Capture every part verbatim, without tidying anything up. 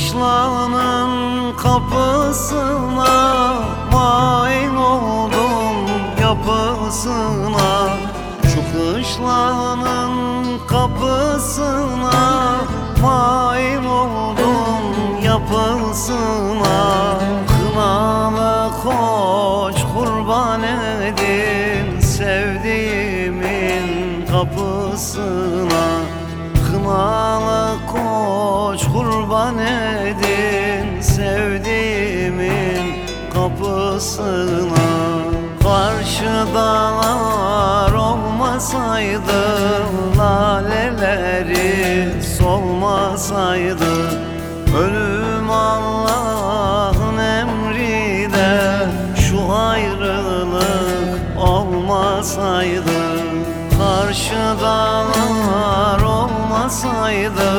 kışlanın kapısına mail oldum yapısına. Şu kışlanın kapısına mail oldum yapısına. Kınalı koç kurban edin sevdiğimin kapısına. Kınalı koç kurban edin sevdiğimin kapısına. Karşı dağlar olmasaydı, laleleri solmasaydı, ölüm Allah'ın emri de şu ayrılık olmasaydı. Karşı dağlar olmasaydı,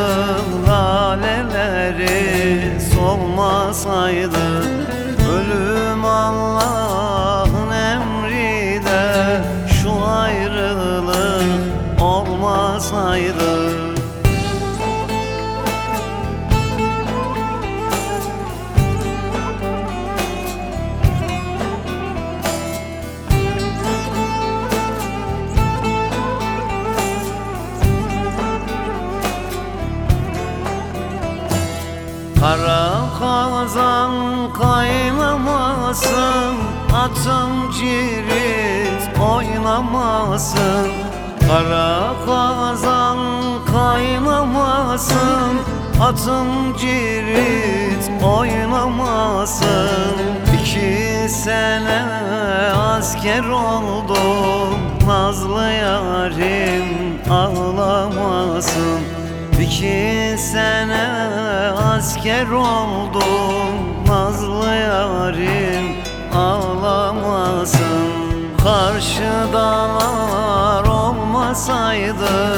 laleleri solmasaydı, ölüm Allah'ın emri de şu ayrılık olmasaydı. Kara kazan kaynamasın, atım cirit oynamasın. Kara kazan kaynamasın, atım cirit oynamasın. İki sene asker oldum, nazlı yarim ağlamasın. İki sene asker oldum, nazlı yarim ağlamasın. Karşı dağlar olmasaydı,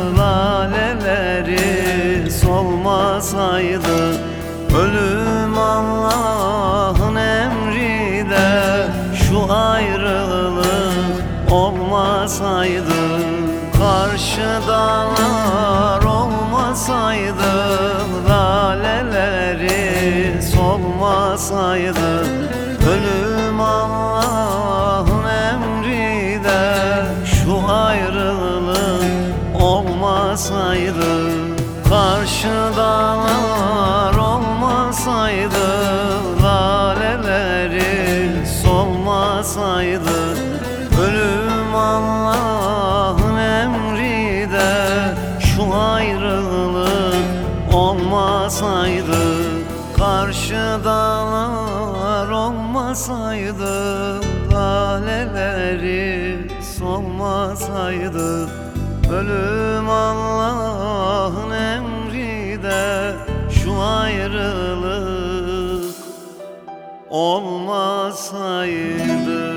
laleleri solmasaydı, ölüm Allah'ın emri de şu ayrılık olmasaydı. Karşı dağlar olmasaydı, laleleri solmasaydı, ölüm Allah'ın emri de şu ayrılık olmasaydı. Karşı dağlar olmasaydı, laleleri solmasaydı, ölüm Allah'ın emri de şu ayrılık olmasaydı. Karşı dağlar olmasaydı, laleleri solmasaydı, ölüm Allah'ın emri de şu ayrılık olmasaydı.